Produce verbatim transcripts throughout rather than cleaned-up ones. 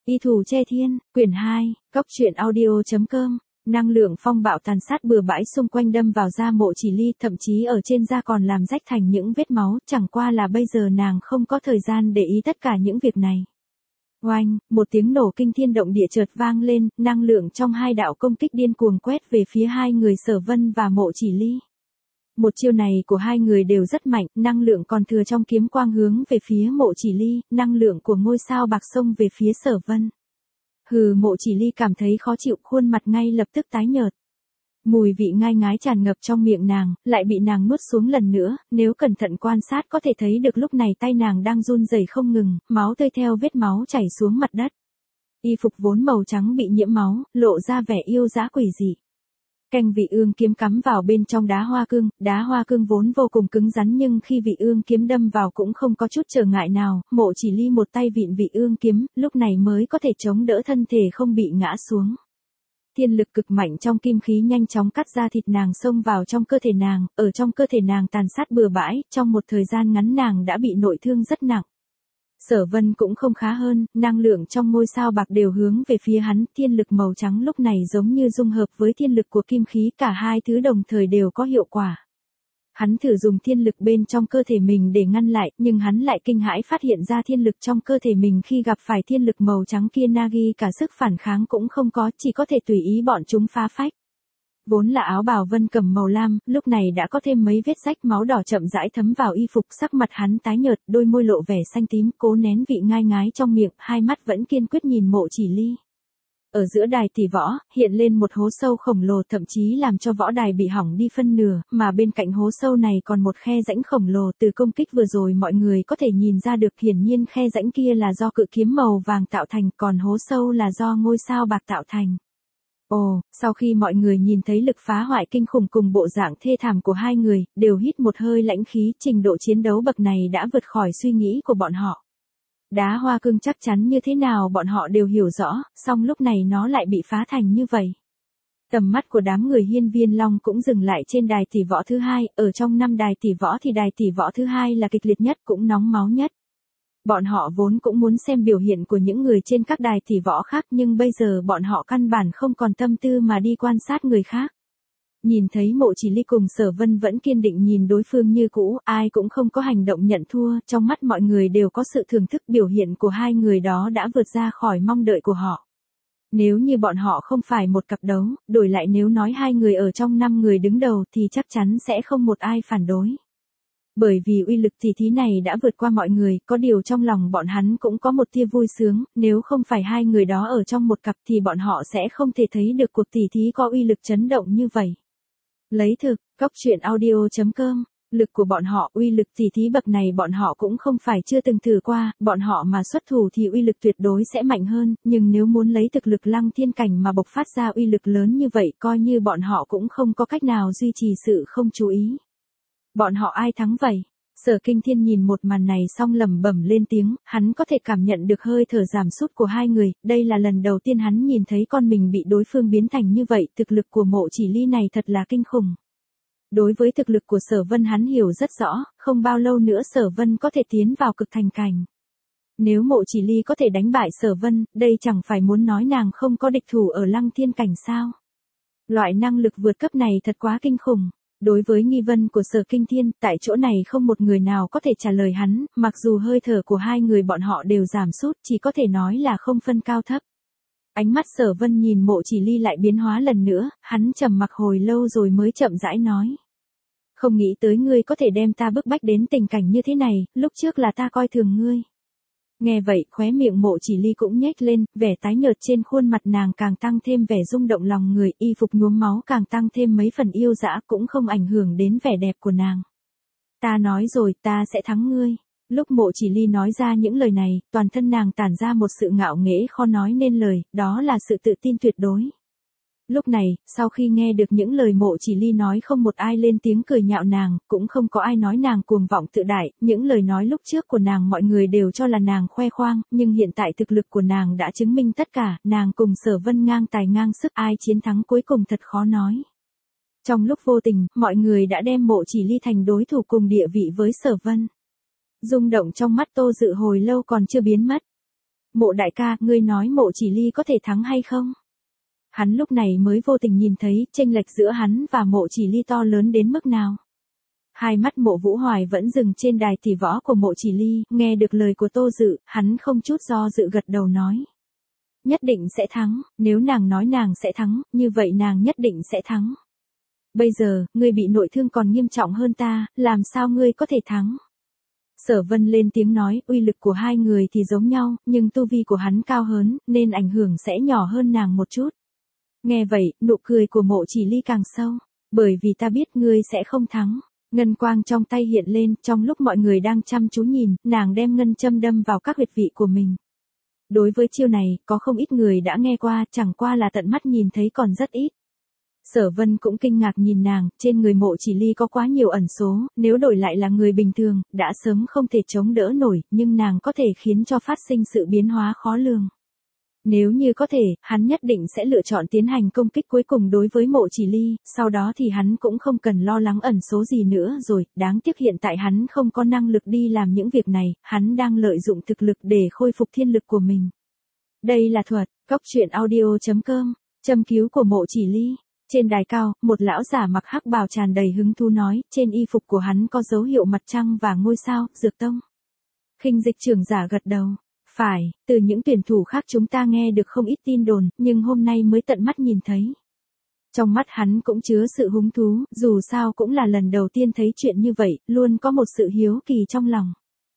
Y thủ che thiên, quyển hai, Cóc truyện audio.com. Năng lượng phong bạo tàn sát bừa bãi xung quanh đâm vào da Mộ Chỉ Ly, thậm chí ở trên da còn làm rách thành những vết máu, chẳng qua là bây giờ nàng không có thời gian để ý tất cả những việc này. Oanh, một tiếng nổ kinh thiên động địa chợt vang lên, năng lượng trong hai đạo công kích điên cuồng quét về phía hai người Sở Vân và Mộ Chỉ Ly. Một chiêu này của hai người đều rất mạnh, năng lượng còn thừa trong kiếm quang hướng về phía Mộ Chỉ Ly, năng lượng của ngôi sao bạc xông về phía Sở Vân. Hừ, Mộ Chỉ Ly cảm thấy khó chịu, khuôn mặt ngay lập tức tái nhợt. Mùi vị ngai ngái tràn ngập trong miệng nàng, lại bị nàng nuốt xuống lần nữa, nếu cẩn thận quan sát có thể thấy được lúc này tay nàng đang run rẩy không ngừng, máu tươi theo vết máu chảy xuống mặt đất. Y phục vốn màu trắng bị nhiễm máu, lộ ra vẻ yêu dã quỷ dị. Canh vị ương kiếm cắm vào bên trong đá hoa cương, đá hoa cương vốn vô cùng cứng rắn nhưng khi vị ương kiếm đâm vào cũng không có chút trở ngại nào, Mộ Chỉ Ly một tay vịn vị ương kiếm, lúc này mới có thể chống đỡ thân thể không bị ngã xuống. Thiên lực cực mạnh trong kim khí nhanh chóng cắt ra thịt nàng xông vào trong cơ thể nàng, ở trong cơ thể nàng tàn sát bừa bãi, trong một thời gian ngắn nàng đã bị nội thương rất nặng. Sở Vân cũng không khá hơn, năng lượng trong ngôi sao bạc đều hướng về phía hắn, thiên lực màu trắng lúc này giống như dung hợp với thiên lực của kim khí, cả hai thứ đồng thời đều có hiệu quả. Hắn thử dùng thiên lực bên trong cơ thể mình để ngăn lại, nhưng hắn lại kinh hãi phát hiện ra thiên lực trong cơ thể mình khi gặp phải thiên lực màu trắng kia Nagi cả sức phản kháng cũng không có, chỉ có thể tùy ý bọn chúng phá phách. Vốn là áo bào vân cẩm màu lam, lúc này đã có thêm mấy vết rách máu đỏ chậm rãi thấm vào y phục, sắc mặt hắn tái nhợt, đôi môi lộ vẻ xanh tím, cố nén vị ngai ngái trong miệng, hai mắt vẫn kiên quyết nhìn Mộ Chỉ Ly. Ở giữa đài tỷ võ, hiện lên một hố sâu khổng lồ thậm chí làm cho võ đài bị hỏng đi phân nửa, mà bên cạnh hố sâu này còn một khe rãnh khổng lồ, từ công kích vừa rồi mọi người có thể nhìn ra được hiển nhiên khe rãnh kia là do cự kiếm màu vàng tạo thành, còn hố sâu là do ngôi sao bạc tạo thành. Ồ, sau khi mọi người nhìn thấy lực phá hoại kinh khủng cùng bộ dạng thê thảm của hai người, đều hít một hơi lãnh khí, trình độ chiến đấu bậc này đã vượt khỏi suy nghĩ của bọn họ. Đá hoa cương chắc chắn như thế nào bọn họ đều hiểu rõ, song lúc này nó lại bị phá thành như vậy. Tầm mắt của đám người Hiên Viên Long cũng dừng lại trên đài tỷ võ thứ hai, ở trong năm đài tỷ võ thì đài tỷ võ thứ hai là kịch liệt nhất, cũng nóng máu nhất. Bọn họ vốn cũng muốn xem biểu hiện của những người trên các đài tỷ võ khác nhưng bây giờ bọn họ căn bản không còn tâm tư mà đi quan sát người khác. Nhìn thấy Mộ Chỉ Ly cùng Sở Vân vẫn kiên định nhìn đối phương như cũ, ai cũng không có hành động nhận thua, trong mắt mọi người đều có sự thưởng thức, biểu hiện của hai người đó đã vượt ra khỏi mong đợi của họ. Nếu như bọn họ không phải một cặp đấu, đổi lại nếu nói hai người ở trong năm người đứng đầu thì chắc chắn sẽ không một ai phản đối. Bởi vì uy lực tỷ thí này đã vượt qua mọi người, có điều trong lòng bọn hắn cũng có một tia vui sướng, nếu không phải hai người đó ở trong một cặp thì bọn họ sẽ không thể thấy được cuộc tỷ thí có uy lực chấn động như vậy. Lấy thực, Cóc truyện audio.com, lực của bọn họ, uy lực tỷ thí bậc này bọn họ cũng không phải chưa từng thử qua, bọn họ mà xuất thủ thì uy lực tuyệt đối sẽ mạnh hơn, nhưng nếu muốn lấy thực lực lăng thiên cảnh mà bộc phát ra uy lực lớn như vậy coi như bọn họ cũng không có cách nào duy trì sự không chú ý. Bọn họ ai thắng vậy? Sở Kinh Thiên nhìn một màn này xong lẩm bẩm lên tiếng, hắn có thể cảm nhận được hơi thở giảm sút của hai người, đây là lần đầu tiên hắn nhìn thấy con mình bị đối phương biến thành như vậy, thực lực của Mộ Chỉ Ly này thật là kinh khủng. Đối với thực lực của Sở Vân hắn hiểu rất rõ, không bao lâu nữa Sở Vân có thể tiến vào cực thành cảnh. Nếu Mộ Chỉ Ly có thể đánh bại Sở Vân, đây chẳng phải muốn nói nàng không có địch thủ ở lăng thiên cảnh sao? Loại năng lực vượt cấp này thật quá kinh khủng. Đối với nghi vấn của Sở Kinh Thiên, tại chỗ này không một người nào có thể trả lời hắn, mặc dù hơi thở của hai người bọn họ đều giảm sút, chỉ có thể nói là không phân cao thấp. Ánh mắt Sở Vân nhìn Mộ Chỉ Ly lại biến hóa lần nữa, hắn trầm mặc hồi lâu rồi mới chậm rãi nói. Không nghĩ tới ngươi có thể đem ta bức bách đến tình cảnh như thế này, lúc trước là ta coi thường ngươi. Nghe vậy, khóe miệng Mộ Chỉ Ly cũng nhếch lên, vẻ tái nhợt trên khuôn mặt nàng càng tăng thêm vẻ rung động lòng người, y phục nhuốm máu càng tăng thêm mấy phần yêu dã, cũng không ảnh hưởng đến vẻ đẹp của nàng. Ta nói rồi, ta sẽ thắng ngươi. Lúc Mộ Chỉ Ly nói ra những lời này, toàn thân nàng tản ra một sự ngạo nghễ khó nói nên lời, đó là sự tự tin tuyệt đối. Lúc này, sau khi nghe được những lời Mộ Chỉ Ly nói không một ai lên tiếng cười nhạo nàng, cũng không có ai nói nàng cuồng vọng tự đại, những lời nói lúc trước của nàng mọi người đều cho là nàng khoe khoang, nhưng hiện tại thực lực của nàng đã chứng minh tất cả, nàng cùng Sở Vân ngang tài ngang sức, ai chiến thắng cuối cùng thật khó nói. Trong lúc vô tình, mọi người đã đem Mộ Chỉ Ly thành đối thủ cùng địa vị với Sở Vân. Rung động trong mắt Tô Dự hồi lâu còn chưa biến mất. Mộ đại ca, ngươi nói Mộ Chỉ Ly có thể thắng hay không? Hắn lúc này mới vô tình nhìn thấy chênh lệch giữa hắn và Mộ Chỉ Ly to lớn đến mức nào. Hai mắt Mộ Vũ Hoài vẫn dừng trên đài tỷ võ của Mộ Chỉ Ly, nghe được lời của Tô Dự, hắn không chút do dự gật đầu nói. Nhất định sẽ thắng, nếu nàng nói nàng sẽ thắng, như vậy nàng nhất định sẽ thắng. Bây giờ, ngươi bị nội thương còn nghiêm trọng hơn ta, làm sao ngươi có thể thắng? Sở Vân lên tiếng nói, uy lực của hai người thì giống nhau, nhưng tu vi của hắn cao hơn, nên ảnh hưởng sẽ nhỏ hơn nàng một chút. Nghe vậy, nụ cười của Mộ Chỉ Ly càng sâu, bởi vì ta biết ngươi sẽ không thắng. Ngân quang trong tay hiện lên, trong lúc mọi người đang chăm chú nhìn, nàng đem ngân châm đâm vào các huyệt vị của mình. Đối với chiêu này, có không ít người đã nghe qua, chẳng qua là tận mắt nhìn thấy còn rất ít. Sở Vân cũng kinh ngạc nhìn nàng, trên người Mộ Chỉ Ly có quá nhiều ẩn số, nếu đổi lại là người bình thường, đã sớm không thể chống đỡ nổi, nhưng nàng có thể khiến cho phát sinh sự biến hóa khó lường. Nếu như có thể, hắn nhất định sẽ lựa chọn tiến hành công kích cuối cùng đối với Mộ Chỉ Ly, sau đó thì hắn cũng không cần lo lắng ẩn số gì nữa rồi, đáng tiếc hiện tại hắn không có năng lực đi làm những việc này, hắn đang lợi dụng thực lực để khôi phục thiên lực của mình. Đây là thuật, cóc truyện audio chấm com, châm cứu của Mộ Chỉ Ly. Trên đài cao, một lão giả mặc hắc bào tràn đầy hứng thú nói, trên y phục của hắn có dấu hiệu mặt trăng và ngôi sao, dược tông. Khinh Dịch trưởng giả gật đầu. Phải, từ những tuyển thủ khác chúng ta nghe được không ít tin đồn, nhưng hôm nay mới tận mắt nhìn thấy. Trong mắt hắn cũng chứa sự hứng thú, dù sao cũng là lần đầu tiên thấy chuyện như vậy, luôn có một sự hiếu kỳ trong lòng.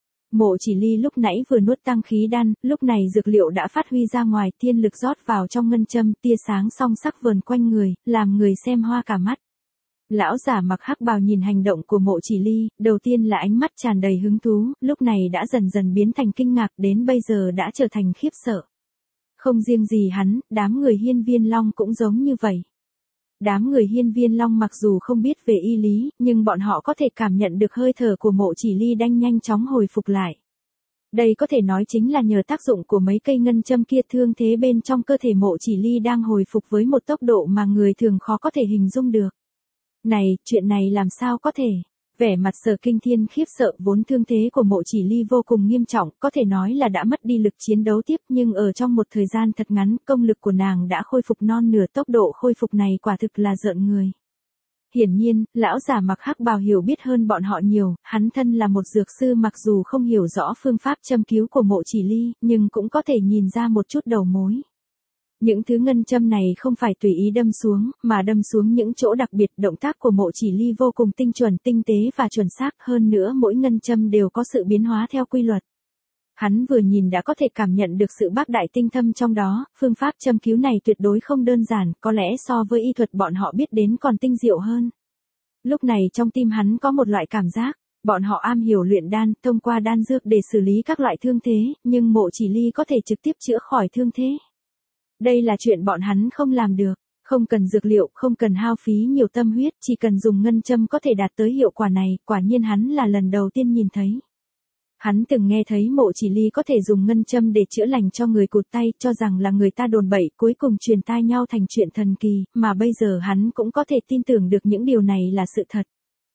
Mộ Chỉ Ly lúc nãy vừa nuốt tăng khí đan, lúc này dược liệu đã phát huy ra ngoài, thiên lực rót vào trong ngân châm, tia sáng song sắc vờn quanh người, làm người xem hoa cả mắt. Lão giả mặc hắc bào nhìn hành động của Mộ Chỉ Ly, đầu tiên là ánh mắt tràn đầy hứng thú, lúc này đã dần dần biến thành kinh ngạc, đến bây giờ đã trở thành khiếp sợ. Không riêng gì hắn, đám người Hiên Viên Long cũng giống như vậy. Đám người Hiên Viên Long mặc dù không biết về y lý, nhưng bọn họ có thể cảm nhận được hơi thở của Mộ Chỉ Ly đang nhanh chóng hồi phục lại. Đây có thể nói chính là nhờ tác dụng của mấy cây ngân châm kia, thương thế bên trong cơ thể Mộ Chỉ Ly đang hồi phục với một tốc độ mà người thường khó có thể hình dung được. Này, chuyện này làm sao có thể? Vẻ mặt Sở Kinh Thiên khiếp sợ, vốn thương thế của Mộ Chỉ Ly vô cùng nghiêm trọng, có thể nói là đã mất đi lực chiến đấu tiếp, nhưng ở trong một thời gian thật ngắn, công lực của nàng đã khôi phục non nửa, tốc độ khôi phục này quả thực là rợn người. Hiển nhiên, lão giả mặc hắc bào hiểu biết hơn bọn họ nhiều, hắn thân là một dược sư, mặc dù không hiểu rõ phương pháp châm cứu của Mộ Chỉ Ly, nhưng cũng có thể nhìn ra một chút đầu mối. Những thứ ngân châm này không phải tùy ý đâm xuống, mà đâm xuống những chỗ đặc biệt, động tác của Mộ Chỉ Ly vô cùng tinh chuẩn, tinh tế và chuẩn xác, hơn nữa mỗi ngân châm đều có sự biến hóa theo quy luật. Hắn vừa nhìn đã có thể cảm nhận được sự bác đại tinh thâm trong đó, phương pháp châm cứu này tuyệt đối không đơn giản, có lẽ so với y thuật bọn họ biết đến còn tinh diệu hơn. Lúc này trong tim hắn có một loại cảm giác, bọn họ am hiểu luyện đan, thông qua đan dược để xử lý các loại thương thế, nhưng Mộ Chỉ Ly có thể trực tiếp chữa khỏi thương thế. Đây là chuyện bọn hắn không làm được, không cần dược liệu, không cần hao phí nhiều tâm huyết, chỉ cần dùng ngân châm có thể đạt tới hiệu quả này, quả nhiên hắn là lần đầu tiên nhìn thấy. Hắn từng nghe thấy Mộ Chỉ Ly có thể dùng ngân châm để chữa lành cho người cụt tay, cho rằng là người ta đồn bậy, cuối cùng truyền tai nhau thành chuyện thần kỳ, mà bây giờ hắn cũng có thể tin tưởng được những điều này là sự thật.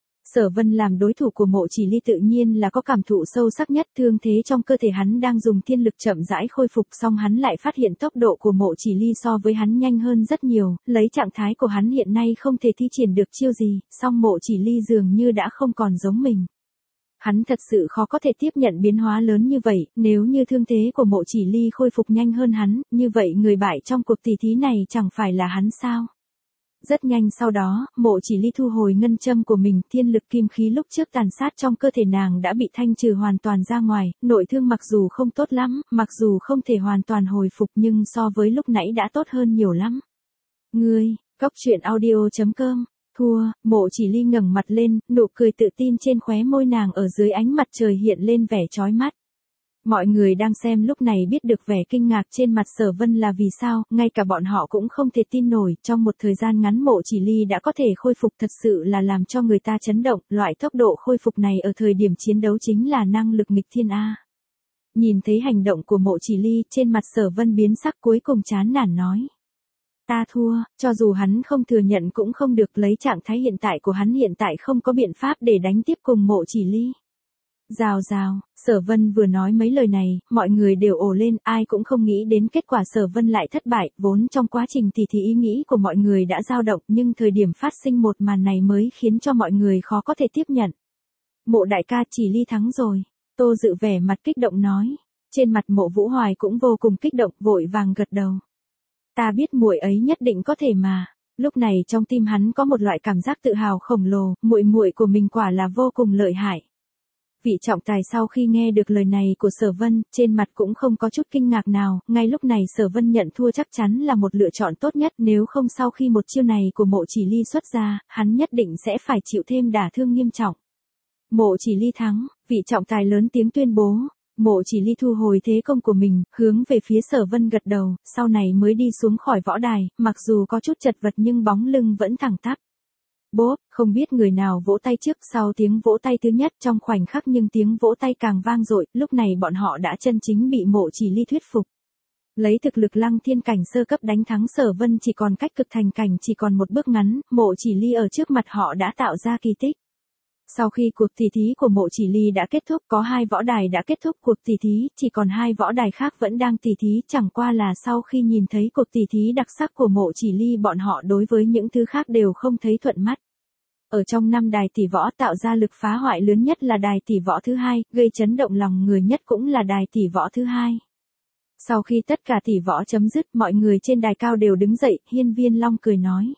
Sở Vân làm đối thủ của Mộ Chỉ Ly tự nhiên là có cảm thụ sâu sắc nhất, thương thế trong cơ thể hắn đang dùng thiên lực chậm rãi khôi phục, song hắn lại phát hiện tốc độ của Mộ Chỉ Ly so với hắn nhanh hơn rất nhiều, lấy trạng thái của hắn hiện nay không thể thi triển được chiêu gì, song Mộ Chỉ Ly dường như đã không còn giống mình. Hắn thật sự khó có thể tiếp nhận biến hóa lớn như vậy, nếu như thương thế của Mộ Chỉ Ly khôi phục nhanh hơn hắn, như vậy người bại trong cuộc tỷ thí này chẳng phải là hắn sao? Rất nhanh sau đó, Mộ Chỉ Ly thu hồi ngân châm của mình, thiên lực kim khí lúc trước tàn sát trong cơ thể nàng đã bị thanh trừ hoàn toàn ra ngoài, nội thương mặc dù không tốt lắm, mặc dù không thể hoàn toàn hồi phục nhưng so với lúc nãy đã tốt hơn nhiều lắm. Ngươi, cóc truyện audio chấm com, thua, Mộ Chỉ Ly ngẩng mặt lên, nụ cười tự tin trên khóe môi nàng ở dưới ánh mặt trời hiện lên vẻ chói mắt. Mọi người đang xem lúc này biết được vẻ kinh ngạc trên mặt Sở Vân là vì sao, ngay cả bọn họ cũng không thể tin nổi, trong một thời gian ngắn Mộ Chỉ Ly đã có thể khôi phục, thật sự là làm cho người ta chấn động, loại tốc độ khôi phục này ở thời điểm chiến đấu chính là năng lực nghịch thiên A. Nhìn thấy hành động của Mộ Chỉ Ly, trên mặt Sở Vân biến sắc, cuối cùng chán nản nói. Ta thua, cho dù hắn không thừa nhận cũng không được, lấy trạng thái hiện tại của hắn hiện tại không có biện pháp để đánh tiếp cùng Mộ Chỉ Ly. Rào rào, Sở Vân vừa nói mấy lời này, mọi người đều ồ lên, ai cũng không nghĩ đến kết quả Sở Vân lại thất bại, vốn trong quá trình tỉ thí ý nghĩ của mọi người đã dao động, nhưng thời điểm phát sinh một màn này mới khiến cho mọi người khó có thể tiếp nhận. Mộ đại ca, Chỉ Ly thắng rồi. Tô Dự vẻ mặt kích động nói. Trên mặt Mộ Vũ Hoài cũng vô cùng kích động, vội vàng gật đầu. Ta biết muội ấy nhất định có thể mà. Lúc này trong tim hắn có một loại cảm giác tự hào khổng lồ, muội muội của mình quả là vô cùng lợi hại. Vị trọng tài sau khi nghe được lời này của Sở Vân, trên mặt cũng không có chút kinh ngạc nào, ngay lúc này Sở Vân nhận thua chắc chắn là một lựa chọn tốt nhất, nếu không sau khi một chiêu này của Mộ Chỉ Ly xuất ra, hắn nhất định sẽ phải chịu thêm đả thương nghiêm trọng. Mộ Chỉ Ly thắng, vị trọng tài lớn tiếng tuyên bố. Mộ Chỉ Ly thu hồi thế công của mình, hướng về phía Sở Vân gật đầu, sau này mới đi xuống khỏi võ đài, mặc dù có chút chật vật nhưng bóng lưng vẫn thẳng tắp. Bốp, không biết người nào vỗ tay trước sau tiếng vỗ tay thứ nhất trong khoảnh khắc nhưng tiếng vỗ tay càng vang dội, lúc này bọn họ đã chân chính bị Mộ Chỉ Ly thuyết phục. Lấy thực lực Lăng Thiên cảnh sơ cấp đánh thắng Sở Vân chỉ còn cách cực thành cảnh chỉ còn một bước ngắn, Mộ Chỉ Ly ở trước mặt họ đã tạo ra kỳ tích. Sau khi cuộc tỉ thí của Mộ Chỉ Ly đã kết thúc, có hai võ đài đã kết thúc cuộc tỉ thí, chỉ còn hai võ đài khác vẫn đang tỉ thí, chẳng qua là sau khi nhìn thấy cuộc tỉ thí đặc sắc của Mộ Chỉ Ly bọn họ đối với những thứ khác đều không thấy thuận mắt. Ở trong năm đài tỷ võ tạo ra lực phá hoại lớn nhất là đài tỷ võ thứ hai, gây chấn động lòng người nhất cũng là đài tỷ võ thứ hai. Sau khi tất cả tỷ võ chấm dứt, mọi người trên đài cao đều đứng dậy, Hiên Viên Long cười nói.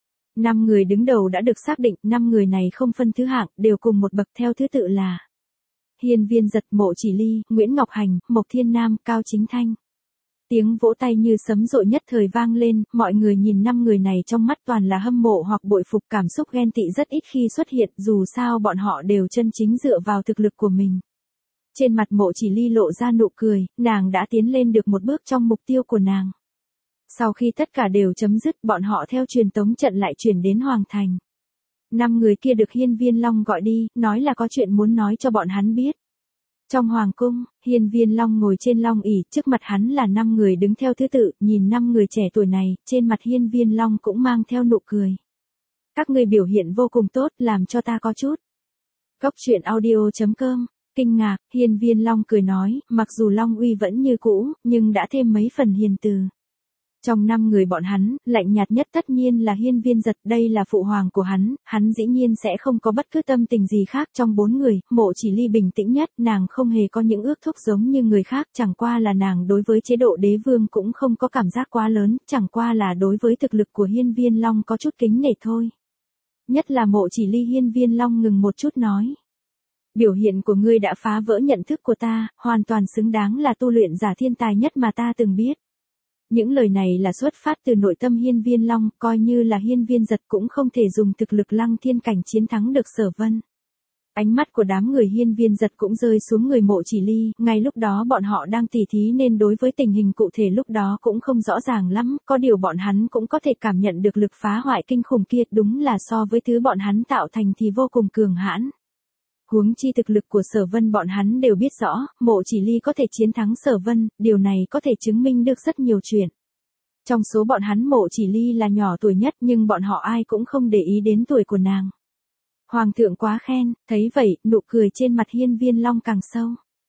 Năm người đứng đầu đã được xác định, năm người này không phân thứ hạng, đều cùng một bậc theo thứ tự là Hiên Viên Giật, Mộ Chỉ Ly, Nguyễn Ngọc Hành, Mộc Thiên Nam, Cao Chính Thanh. Tiếng vỗ tay như sấm dội nhất thời vang lên, mọi người nhìn năm người này trong mắt toàn là hâm mộ hoặc bội phục, cảm xúc ghen tị rất ít khi xuất hiện, dù sao bọn họ đều chân chính dựa vào thực lực của mình. Trên mặt Mộ Chỉ Ly lộ ra nụ cười, nàng đã tiến lên được một bước trong mục tiêu của nàng. Sau khi tất cả đều chấm dứt, bọn họ theo truyền tống trận lại chuyển đến Hoàng Thành. Năm người kia được Hiên Viên Long gọi đi, nói là có chuyện muốn nói cho bọn hắn biết. Trong Hoàng Cung, Hiên Viên Long ngồi trên long ỷ, trước mặt hắn là năm người đứng theo thứ tự, nhìn năm người trẻ tuổi này, trên mặt Hiên Viên Long cũng mang theo nụ cười. Các ngươi biểu hiện vô cùng tốt, làm cho ta có chút. Góc truyện audio chấm com, kinh ngạc, Hiên Viên Long cười nói, mặc dù Long uy vẫn như cũ, nhưng đã thêm mấy phần hiền từ. Trong năm người bọn hắn, lạnh nhạt nhất tất nhiên là Hiên Viên Giật, đây là phụ hoàng của hắn, hắn dĩ nhiên sẽ không có bất cứ tâm tình gì khác. Trong bốn người, Mộ Chỉ Ly bình tĩnh nhất, nàng không hề có những ước thúc giống như người khác, chẳng qua là nàng đối với chế độ đế vương cũng không có cảm giác quá lớn, chẳng qua là đối với thực lực của Hiên Viên Long có chút kính nể thôi. Nhất là Mộ Chỉ Ly. Hiên Viên Long ngừng một chút nói. Biểu hiện của ngươi đã phá vỡ nhận thức của ta, hoàn toàn xứng đáng là tu luyện giả thiên tài nhất mà ta từng biết. Những lời này là xuất phát từ nội tâm Hiên Viên Long, coi như là Hiên Viên Giật cũng không thể dùng thực lực Lăng Thiên cảnh chiến thắng được Sở Vân. Ánh mắt của đám người Hiên Viên Giật cũng rơi xuống người Mộ Chỉ Ly, ngay lúc đó bọn họ đang tỉ thí nên đối với tình hình cụ thể lúc đó cũng không rõ ràng lắm, có điều bọn hắn cũng có thể cảm nhận được lực phá hoại kinh khủng kia, đúng là so với thứ bọn hắn tạo thành thì vô cùng cường hãn. Huống chi thực lực của Sở Vân bọn hắn đều biết rõ, Mộ Chỉ Ly có thể chiến thắng Sở Vân, điều này có thể chứng minh được rất nhiều chuyện. Trong số bọn hắn Mộ Chỉ Ly là nhỏ tuổi nhất nhưng bọn họ ai cũng không để ý đến tuổi của nàng. Hoàng thượng quá khen, thấy vậy, nụ cười trên mặt Hiên Viên Long càng sâu.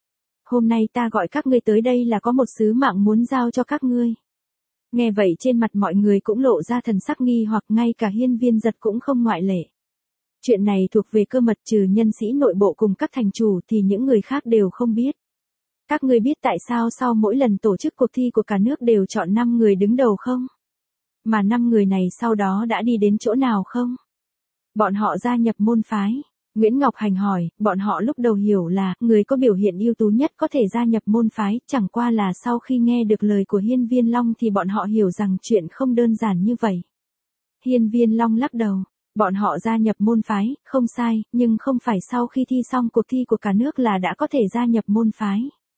Hôm nay ta gọi các ngươi tới đây là có một sứ mạng muốn giao cho các ngươi. Nghe vậy trên mặt mọi người cũng lộ ra thần sắc nghi hoặc, ngay cả Hiên Viên Giật cũng không ngoại lệ. Chuyện này thuộc về cơ mật, trừ nhân sĩ nội bộ cùng các thành chủ thì những người khác đều không biết. Các ngươi biết tại sao sau mỗi lần tổ chức cuộc thi của cả nước đều chọn năm người đứng đầu không? Mà năm người này sau đó đã đi đến chỗ nào không? Bọn họ gia nhập môn phái. Nguyễn Ngọc Hành hỏi, bọn họ lúc đầu hiểu là, người có biểu hiện ưu tú nhất có thể gia nhập môn phái, chẳng qua là sau khi nghe được lời của Hiên Viên Long thì bọn họ hiểu rằng chuyện không đơn giản như vậy. Hiên Viên Long lắc đầu. Bọn họ gia nhập môn phái, không sai, nhưng không phải sau khi thi xong cuộc thi của cả nước là đã có thể gia nhập môn phái.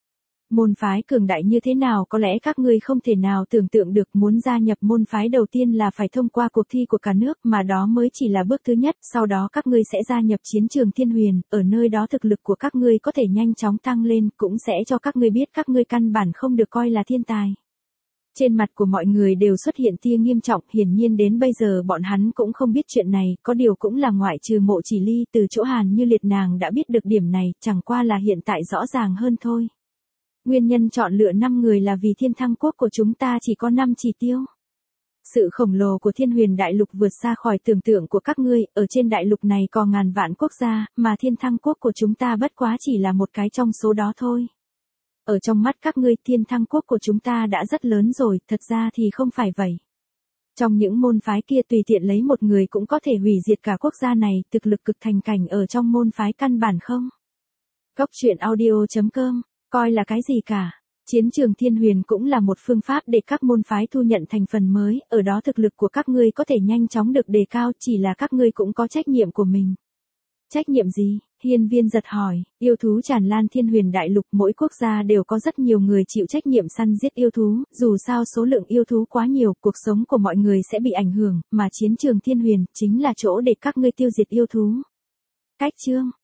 Môn phái cường đại như thế nào có lẽ các ngươi không thể nào tưởng tượng được, muốn gia nhập môn phái đầu tiên là phải thông qua cuộc thi của cả nước mà đó mới chỉ là bước thứ nhất, sau đó các ngươi sẽ gia nhập chiến trường Thiên Huyền, ở nơi đó thực lực của các ngươi có thể nhanh chóng tăng lên, cũng sẽ cho các ngươi biết các ngươi căn bản không được coi là thiên tài. Trên mặt của mọi người đều xuất hiện tia nghiêm trọng, hiển nhiên đến bây giờ bọn hắn cũng không biết chuyện này, có điều cũng là ngoại trừ Mộ Chỉ Ly, từ chỗ Hàn Như Liệt nàng đã biết được điểm này, chẳng qua là hiện tại rõ ràng hơn thôi. Nguyên nhân chọn lựa năm người là vì Thiên Thăng Quốc của chúng ta chỉ có năm chỉ tiêu. Sự khổng lồ của Thiên Huyền Đại Lục vượt xa khỏi tưởng tượng của các ngươi, ở trên đại lục này có ngàn vạn quốc gia, mà Thiên Thăng Quốc của chúng ta bất quá chỉ là một cái trong số đó thôi. Ở trong mắt các ngươi, Thiên Thăng Quốc của chúng ta đã rất lớn rồi, thật ra thì không phải vậy. Trong những môn phái kia tùy tiện lấy một người cũng có thể hủy diệt cả quốc gia này, thực lực cực thành cảnh ở trong môn phái căn bản không. Cốc truyện audio chấm com, coi là cái gì cả. Chiến trường Thiên Huyền cũng là một phương pháp để các môn phái thu nhận thành phần mới, ở đó thực lực của các ngươi có thể nhanh chóng được đề cao, chỉ là các ngươi cũng có trách nhiệm của mình. Trách nhiệm gì? Hiên Viên giật hỏi, yêu thú tràn lan Thiên Huyền Đại Lục, mỗi quốc gia đều có rất nhiều người chịu trách nhiệm săn giết yêu thú, dù sao số lượng yêu thú quá nhiều, cuộc sống của mọi người sẽ bị ảnh hưởng, mà chiến trường Thiên Huyền chính là chỗ để các ngươi tiêu diệt yêu thú. Cách chương